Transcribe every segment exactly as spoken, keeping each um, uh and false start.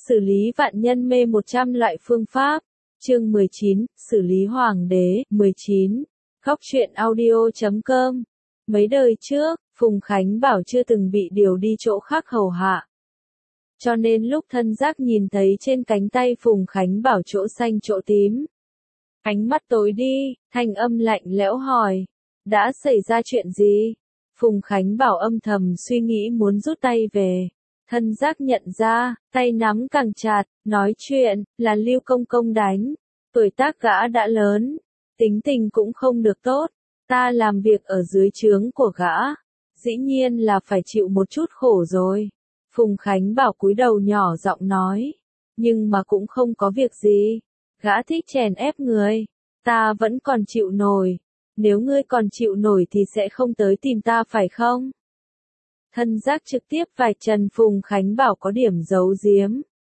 Xử lý vạn nhân mê một trăm loại phương pháp. Chương mười chín, xử lý hoàng đế. mười chín. Góc truyện audio chấm com. Mấy đời trước, Phùng Khánh Bảo chưa từng bị điều đi chỗ khác hầu hạ. Cho nên lúc thân giác nhìn thấy trên cánh tay Phùng Khánh Bảo chỗ xanh chỗ tím. Ánh mắt tối đi, thanh âm lạnh lẽo hỏi. Đã xảy ra chuyện gì? Phùng Khánh Bảo âm thầm suy nghĩ muốn rút tay về. Thân giác nhận ra, tay nắm càng chặt, nói chuyện, là Lưu Công Công đánh. Tuổi tác gã đã lớn, tính tình cũng không được tốt. Ta làm việc ở dưới trướng của gã, dĩ nhiên là phải chịu một chút khổ rồi. Phùng Khánh Bảo cúi đầu nhỏ giọng nói, nhưng mà cũng không có việc gì. Gã thích chèn ép người, ta vẫn còn chịu nổi. Nếu ngươi còn chịu nổi thì sẽ không tới tìm ta phải không? Thân giác trực tiếp vạch trần Phùng Khánh Bảo có điểm giấu giếm.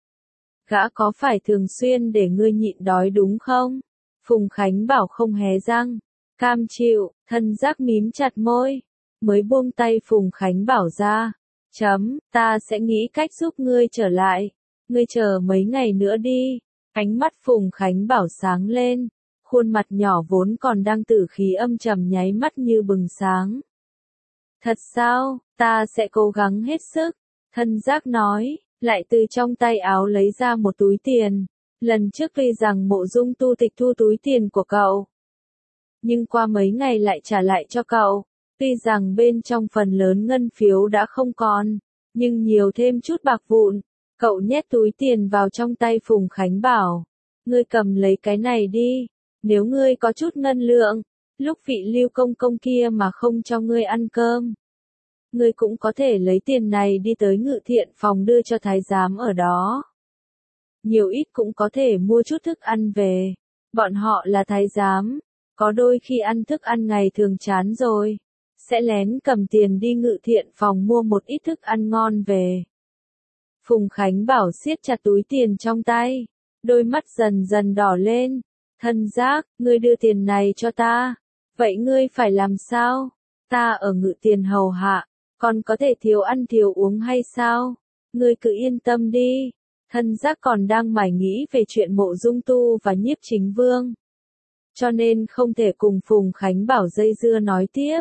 Gã có phải thường xuyên để ngươi nhịn đói đúng không? Phùng Khánh Bảo không hé răng, cam chịu, thân giác mím chặt môi, mới buông tay Phùng Khánh Bảo ra. Chấm, ta sẽ nghĩ cách giúp ngươi trở lại, ngươi chờ mấy ngày nữa đi. Ánh mắt Phùng Khánh Bảo sáng lên, khuôn mặt nhỏ vốn còn đang tử khí âm trầm nháy mắt như bừng sáng. Thật sao, ta sẽ cố gắng hết sức, thân giác nói, lại từ trong tay áo lấy ra một túi tiền. Lần trước tuy rằng Mộ Dung Tu tịch thu túi tiền của cậu, nhưng qua mấy ngày lại trả lại cho cậu. Tuy rằng bên trong phần lớn ngân phiếu đã không còn, nhưng nhiều thêm chút bạc vụn. Cậu nhét túi tiền vào trong tay Phùng Khánh Bảo. Ngươi cầm lấy cái này đi, nếu ngươi có chút ngân lượng, lúc vị Lưu Công Công kia mà không cho ngươi ăn cơm, ngươi cũng có thể lấy tiền này đi tới ngự thiện phòng đưa cho thái giám ở đó. Nhiều ít cũng có thể mua chút thức ăn về. Bọn họ là thái giám, có đôi khi ăn thức ăn ngày thường chán rồi, sẽ lén cầm tiền đi ngự thiện phòng mua một ít thức ăn ngon về. Phùng Khánh Bảo siết chặt túi tiền trong tay, đôi mắt dần dần đỏ lên. Thân giác, ngươi đưa tiền này cho ta, vậy ngươi phải làm sao? Ta ở ngự tiền hầu hạ, còn có thể thiếu ăn thiếu uống hay sao? Ngươi cứ yên tâm đi. Thân giác còn đang mải nghĩ về chuyện Mộ Dung Tu và Nhiếp Chính Vương, cho nên không thể cùng Phùng Khánh Bảo dây dưa nói tiếp.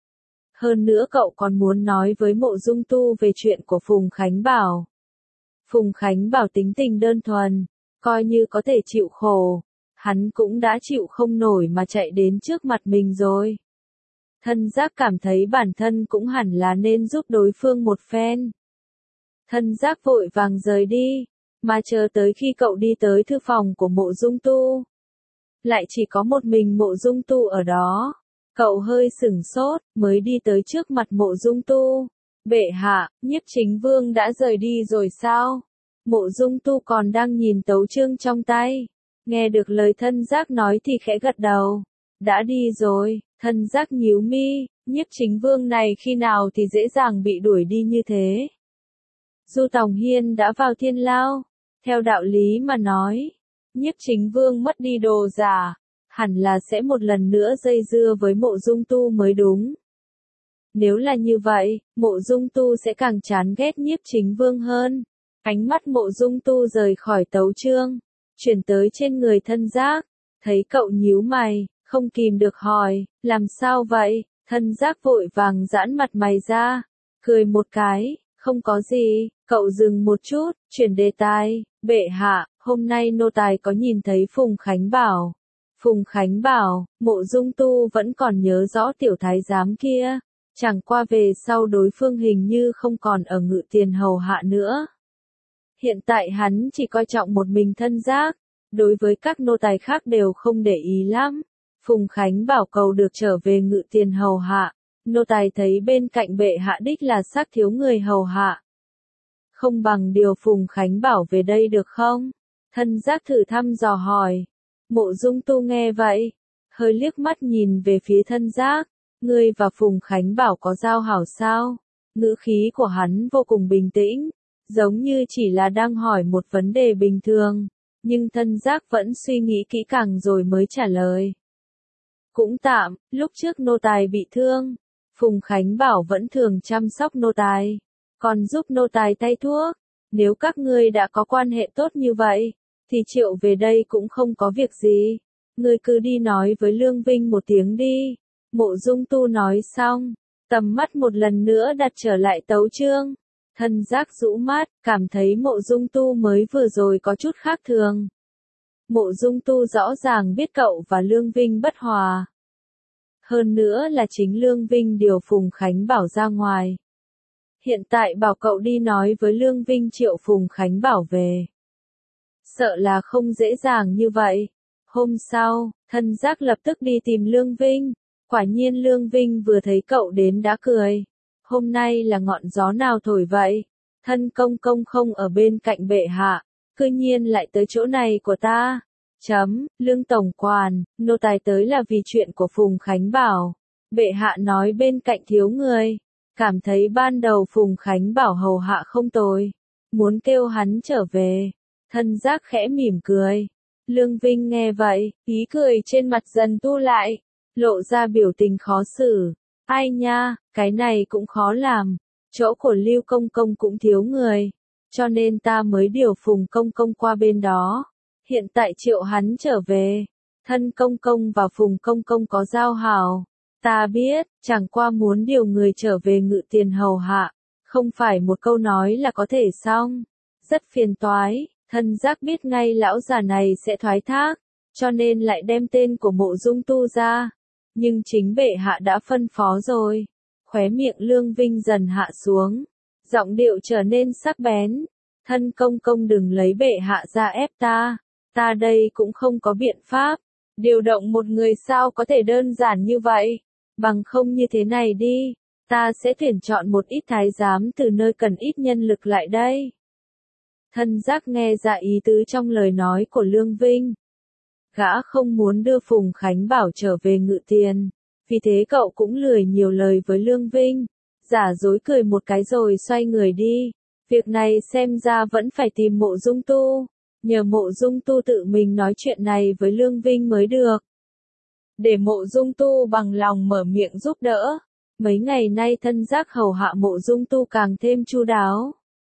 Hơn nữa cậu còn muốn nói với Mộ Dung Tu về chuyện của Phùng Khánh Bảo. Phùng Khánh Bảo tính tình đơn thuần, coi như có thể chịu khổ, hắn cũng đã chịu không nổi mà chạy đến trước mặt mình rồi. Thân giác cảm thấy bản thân cũng hẳn là nên giúp đối phương một phen. Thân giác vội vàng rời đi, mà chờ tới khi cậu đi tới thư phòng của Mộ Dung Tu, lại chỉ có một mình Mộ Dung Tu ở đó. Cậu hơi sửng sốt, mới đi tới trước mặt Mộ Dung Tu. Bệ hạ, Nhiếp Chính Vương đã rời đi rồi sao? Mộ Dung Tu còn đang nhìn tấu chương trong tay, nghe được lời thân giác nói thì khẽ gật đầu. Đã đi rồi. Thân giác nhíu mi, Nhiếp Chính Vương này khi nào thì dễ dàng bị đuổi đi như thế? Du Tòng Hiên đã vào thiên lao, theo đạo lý mà nói, Nhiếp Chính Vương mất đi đồ giả, hẳn là sẽ một lần nữa dây dưa với Mộ Dung Tu mới đúng. Nếu là như vậy, Mộ Dung Tu sẽ càng chán ghét Nhiếp Chính Vương hơn. Ánh mắt Mộ Dung Tu rời khỏi tấu chương, chuyển tới trên người thân giác, thấy cậu nhíu mày, không kìm được hỏi, làm sao vậy? Thân giác vội vàng giãn mặt mày ra, cười một cái, không có gì. Cậu dừng một chút, chuyển đề tài, bệ hạ, hôm nay nô tài có nhìn thấy Phùng Khánh Bảo. Phùng Khánh Bảo, Mộ Dung Tu vẫn còn nhớ rõ tiểu thái giám kia, chẳng qua về sau đối phương hình như không còn ở ngự tiền hầu hạ nữa. Hiện tại hắn chỉ coi trọng một mình thân giác, đối với các nô tài khác đều không để ý lắm. Phùng Khánh Bảo cầu được trở về ngự tiền hầu hạ, nô tài thấy bên cạnh bệ hạ đích là xác thiếu người hầu hạ. Không bằng điều Phùng Khánh Bảo về đây được không? Thân giác thử thăm dò hỏi. Mộ Dung Tu nghe vậy, hơi liếc mắt nhìn về phía thân giác. Ngươi và Phùng Khánh Bảo có giao hảo sao? Ngữ khí của hắn vô cùng bình tĩnh, giống như chỉ là đang hỏi một vấn đề bình thường, nhưng thân giác vẫn suy nghĩ kỹ càng rồi mới trả lời. Cũng tạm, lúc trước nô tài bị thương, Phùng Khánh Bảo vẫn thường chăm sóc nô tài, còn giúp nô tài tay thuốc. Nếu các ngươi đã có quan hệ tốt như vậy, thì Triệu về đây cũng không có việc gì. Ngươi cứ đi nói với Lương Vinh một tiếng đi. Mộ Dung Tu nói xong, tầm mắt một lần nữa đặt trở lại tấu chương. Thân giác rũ mắt, cảm thấy Mộ Dung Tu mới vừa rồi có chút khác thường. Mộ Dung Tu rõ ràng biết cậu và Lương Vinh bất hòa. Hơn nữa là chính Lương Vinh điều Phùng Khánh Bảo ra ngoài. Hiện tại bảo cậu đi nói với Lương Vinh triệu Phùng Khánh Bảo về. Sợ là không dễ dàng như vậy. Hôm sau, thân giác lập tức đi tìm Lương Vinh. Quả nhiên Lương Vinh vừa thấy cậu đến đã cười. Hôm nay là ngọn gió nào thổi vậy? Thân công công không ở bên cạnh bệ hạ, cư nhiên lại tới chỗ này của ta. Chấm, Lương tổng quản, nô tài tới là vì chuyện của Phùng Khánh Bảo. Bệ hạ nói bên cạnh thiếu người. Cảm thấy ban đầu Phùng Khánh Bảo hầu hạ không tồi. Muốn kêu hắn trở về. Thân giác khẽ mỉm cười. Lương Vinh nghe vậy, ý cười trên mặt dần tu lại. Lộ ra biểu tình khó xử. Ai nha, cái này cũng khó làm. Chỗ của Lưu Công Công cũng thiếu người. Cho nên ta mới điều Phùng Công Công qua bên đó. Hiện tại triệu hắn trở về. Thân Công Công và Phùng Công Công có giao hảo. Ta biết, chẳng qua muốn điều người trở về ngự tiền hầu hạ. Không phải một câu nói là có thể xong. Rất phiền toái, thân giác biết ngay lão già này sẽ thoái thác. Cho nên lại đem tên của Mộ Dung Tu ra. Nhưng chính bệ hạ đã phân phó rồi. Khóe miệng Lương Vinh dần hạ xuống. Giọng điệu trở nên sắc bén. Thân công công đừng lấy bệ hạ ra ép ta. Ta đây cũng không có biện pháp. Điều động một người sao có thể đơn giản như vậy. Bằng không như thế này đi. Ta sẽ tuyển chọn một ít thái giám từ nơi cần ít nhân lực lại đây. Thân giác nghe ra ý tứ trong lời nói của Lương Vinh. Gã không muốn đưa Phùng Khánh Bảo trở về ngự tiền. Vì thế cậu cũng lười nhiều lời với Lương Vinh. Giả dối cười một cái rồi xoay người đi. Việc này xem ra vẫn phải tìm Mộ Dung Tu. Nhờ Mộ Dung Tu tự mình nói chuyện này với Lương Vinh mới được. Để Mộ Dung Tu bằng lòng mở miệng giúp đỡ. Mấy ngày nay thân giác hầu hạ Mộ Dung Tu càng thêm chu đáo.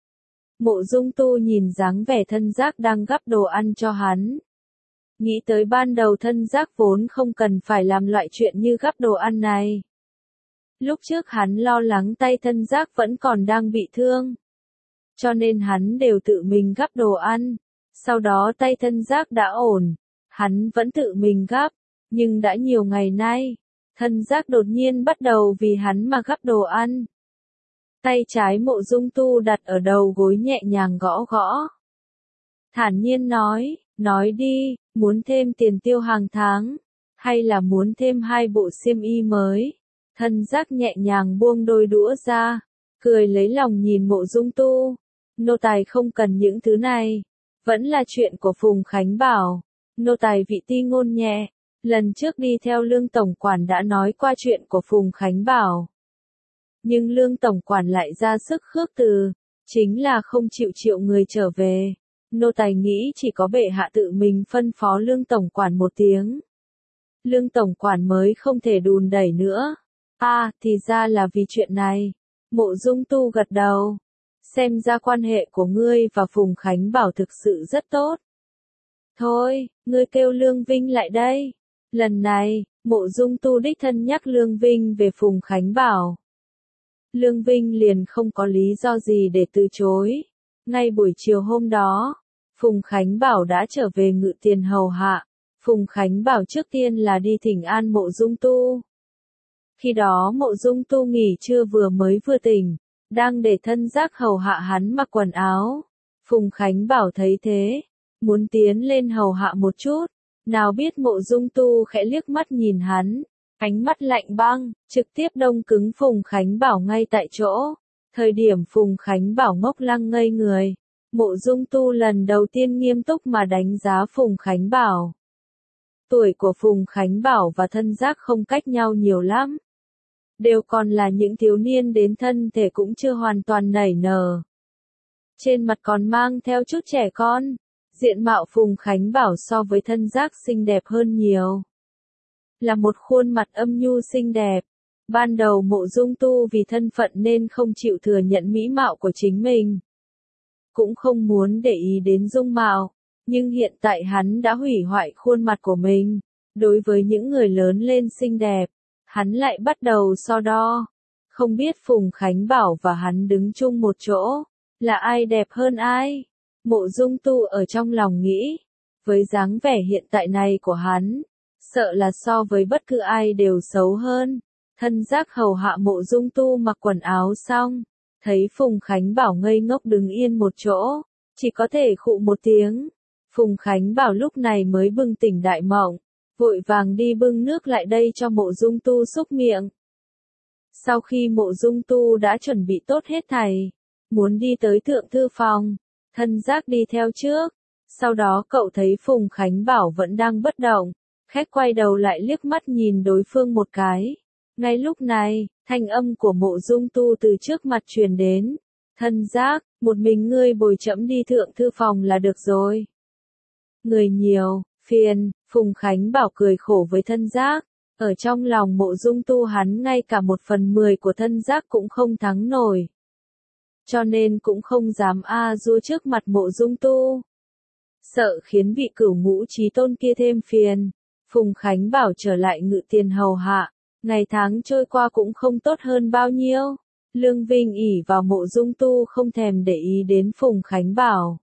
Mộ Dung Tu nhìn dáng vẻ thân giác đang gắp đồ ăn cho hắn. Nghĩ tới ban đầu thân giác vốn không cần phải làm loại chuyện như gắp đồ ăn này. Lúc trước hắn lo lắng tay thân giác vẫn còn đang bị thương. Cho nên hắn đều tự mình gắp đồ ăn. Sau đó tay thân giác đã ổn. Hắn vẫn tự mình gắp. Nhưng đã nhiều ngày nay, thân giác đột nhiên bắt đầu vì hắn mà gắp đồ ăn. Tay trái Mộ Dung Tu đặt ở đầu gối nhẹ nhàng gõ gõ. Thản nhiên nói, nói đi, muốn thêm tiền tiêu hàng tháng, hay là muốn thêm hai bộ xiêm y mới. Thân giác nhẹ nhàng buông đôi đũa ra, cười lấy lòng nhìn Mộ Dung Tu. Nô tài không cần những thứ này, vẫn là chuyện của Phùng Khánh Bảo. Nô tài vị ti ngôn nhẹ, lần trước đi theo Lương Tổng Quản đã nói qua chuyện của Phùng Khánh Bảo. Nhưng Lương Tổng Quản lại ra sức khước từ, chính là không chịu triệu người trở về. Nô tài nghĩ chỉ có bệ hạ tự mình phân phó Lương Tổng Quản một tiếng. Lương Tổng Quản mới không thể đùn đẩy nữa. À, thì ra là vì chuyện này. Mộ Dung Tu gật đầu. Xem ra quan hệ của ngươi và Phùng Khánh Bảo thực sự rất tốt. Thôi, ngươi kêu Lương Vinh lại đây. Lần này, Mộ Dung Tu đích thân nhắc Lương Vinh về Phùng Khánh Bảo. Lương Vinh liền không có lý do gì để từ chối. Ngay buổi chiều hôm đó, Phùng Khánh Bảo đã trở về ngự tiền hầu hạ. Phùng Khánh Bảo trước tiên là đi thỉnh an Mộ Dung Tu. Khi đó Mộ Dung Tu nghỉ trưa vừa mới vừa tỉnh, đang để thân giác hầu hạ hắn mặc quần áo. Phùng Khánh Bảo thấy thế, muốn tiến lên hầu hạ một chút, nào biết Mộ Dung Tu khẽ liếc mắt nhìn hắn, ánh mắt lạnh băng, trực tiếp đông cứng Phùng Khánh Bảo ngay tại chỗ. Thời điểm Phùng Khánh Bảo ngốc lăng ngây người, Mộ Dung Tu lần đầu tiên nghiêm túc mà đánh giá Phùng Khánh Bảo. Tuổi của Phùng Khánh Bảo và thân giác không cách nhau nhiều lắm. Đều còn là những thiếu niên đến thân thể cũng chưa hoàn toàn nảy nở. Trên mặt còn mang theo chút trẻ con. Diện mạo Phùng Khánh Bảo so với thân giác xinh đẹp hơn nhiều. Là một khuôn mặt âm nhu xinh đẹp. Ban đầu Mộ Dung Tu vì thân phận nên không chịu thừa nhận mỹ mạo của chính mình. cũng không muốn để ý đến dung mạo, nhưng hiện tại hắn đã hủy hoại khuôn mặt của mình. Đối với những người lớn lên xinh đẹp, hắn lại bắt đầu so đo. Không biết Phùng Khánh Bảo và hắn đứng chung một chỗ, là ai đẹp hơn ai? Mộ Dung Tu ở trong lòng nghĩ, với dáng vẻ hiện tại này của hắn, sợ là so với bất cứ ai đều xấu hơn. Thân giác hầu hạ Mộ Dung Tu mặc quần áo xong, thấy Phùng Khánh Bảo ngây ngốc đứng yên một chỗ, chỉ có thể khụ một tiếng. Phùng Khánh Bảo lúc này mới bừng tỉnh đại mộng, vội vàng đi bưng nước lại đây cho Mộ Dung Tu xúc miệng. Sau khi Mộ Dung Tu đã chuẩn bị tốt hết thảy, muốn đi tới thượng thư phòng, thân giác đi theo trước. Sau đó cậu thấy Phùng Khánh Bảo vẫn đang bất động, khẽ quay đầu lại liếc mắt nhìn đối phương một cái. Ngay lúc này, thanh âm của Mộ Dung Tu từ trước mặt truyền đến. Thân giác, một mình ngươi bồi trẫm đi thượng thư phòng là được rồi. Người nhiều, phiền, Phùng Khánh Bảo cười khổ với thân giác. Ở trong lòng Mộ Dung Tu hắn ngay cả một phần mười của thân giác cũng không thắng nổi. Cho nên cũng không dám a du trước mặt Mộ Dung Tu. Sợ khiến vị cửu ngũ chí tôn kia thêm phiền. Phùng Khánh Bảo trở lại ngự tiền hầu hạ. Ngày tháng trôi qua cũng không tốt hơn bao nhiêu. Lương Vinh ỷ vào Mộ Dung Tu không thèm để ý đến Phùng Khánh Bảo.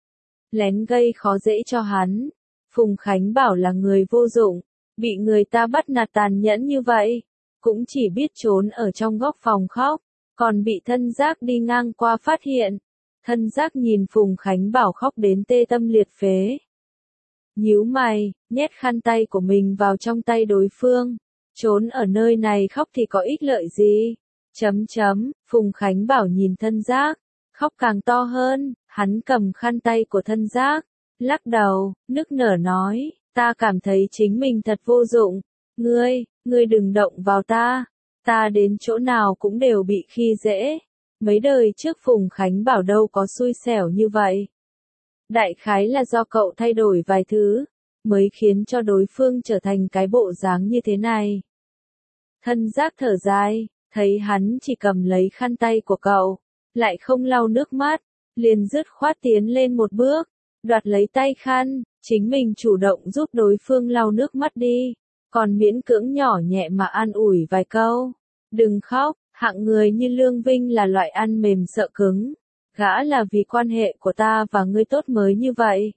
Lén gây khó dễ cho hắn. Phùng Khánh Bảo là người vô dụng, bị người ta bắt nạt tàn nhẫn như vậy, cũng chỉ biết trốn ở trong góc phòng khóc, còn bị thân giác đi ngang qua phát hiện. Thân giác nhìn Phùng Khánh Bảo khóc đến tê tâm liệt phế. Nhíu mày, nhét khăn tay của mình vào trong tay đối phương. Trốn ở nơi này khóc thì có ích lợi gì? Chấm chấm, Phùng Khánh Bảo nhìn thân giác, khóc càng to hơn, hắn cầm khăn tay của thân giác, lắc đầu, nức nở nói, ta cảm thấy chính mình thật vô dụng, ngươi, ngươi đừng động vào ta, ta đến chỗ nào cũng đều bị khi dễ, mấy đời trước Phùng Khánh Bảo đâu có xui xẻo như vậy. Đại khái là do cậu thay đổi vài thứ, mới khiến cho đối phương trở thành cái bộ dáng như thế này. Thân giác thở dài, thấy hắn chỉ cầm lấy khăn tay của cậu, lại không lau nước mắt, liền dứt khoát tiến lên một bước, đoạt lấy tay khăn, chính mình chủ động giúp đối phương lau nước mắt đi, còn miễn cưỡng nhỏ nhẹ mà an ủi vài câu. Đừng khóc, hạng người như Lương Vinh là loại ăn mềm sợ cứng, gã là vì quan hệ của ta và ngươi tốt mới như vậy.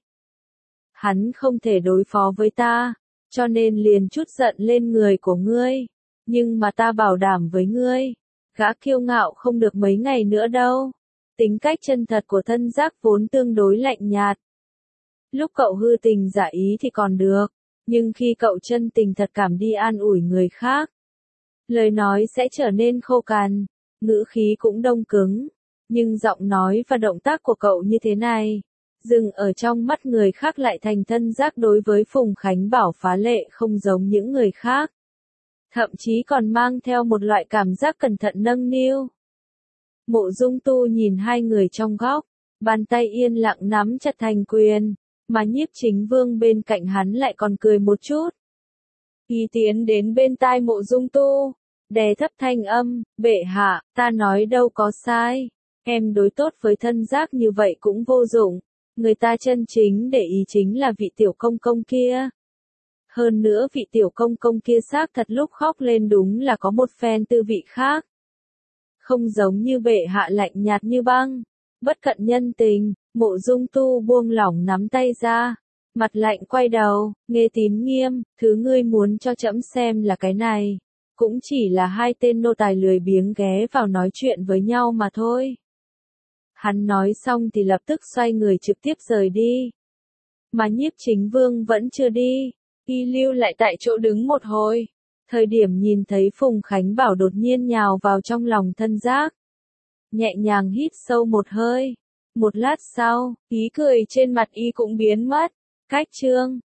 Hắn không thể đối phó với ta, cho nên liền chút giận lên người của ngươi, nhưng mà ta bảo đảm với ngươi, gã kiêu ngạo không được mấy ngày nữa đâu. Tính cách chân thật của thân giác vốn tương đối lạnh nhạt. Lúc cậu hư tình giả ý thì còn được, nhưng khi cậu chân tình thật cảm đi an ủi người khác, lời nói sẽ trở nên khô cằn, ngữ khí cũng đông cứng, nhưng giọng nói và động tác của cậu như thế này, dừng ở trong mắt người khác lại thành thân giác đối với Phùng Khánh Bảo phá lệ không giống những người khác. Thậm chí còn mang theo một loại cảm giác cẩn thận nâng niu. Mộ Dung Tu nhìn hai người trong góc, bàn tay yên lặng nắm chặt thành quyền, mà Nhiếp Chính Vương bên cạnh hắn lại còn cười một chút. Y tiến đến bên tai Mộ Dung Tu, đè thấp thanh âm, bệ hạ, ta nói đâu có sai, em đối tốt với thân giác như vậy cũng vô dụng, người ta chân chính để ý chính là vị tiểu công công kia. Hơn nữa vị tiểu công công kia xác thật lúc khóc lên đúng là có một phen tư vị khác. Không giống như bệ hạ lạnh nhạt như băng, bất cận nhân tình. Mộ Dung Tu buông lỏng nắm tay ra, mặt lạnh quay đầu, nghe Tín Nghiêm, thứ ngươi muốn cho trẫm xem là cái này, cũng chỉ là hai tên nô tài lười biếng ghé vào nói chuyện với nhau mà thôi. Hắn nói xong thì lập tức xoay người trực tiếp rời đi. Mà Nhiếp Chính Vương vẫn chưa đi, y lưu lại tại chỗ đứng một hồi. Thời điểm nhìn thấy Phùng Khánh Bảo đột nhiên nhào vào trong lòng thân giác, nhẹ nhàng hít sâu một hơi. Một lát sau, ý cười trên mặt y cũng biến mất. Cách chương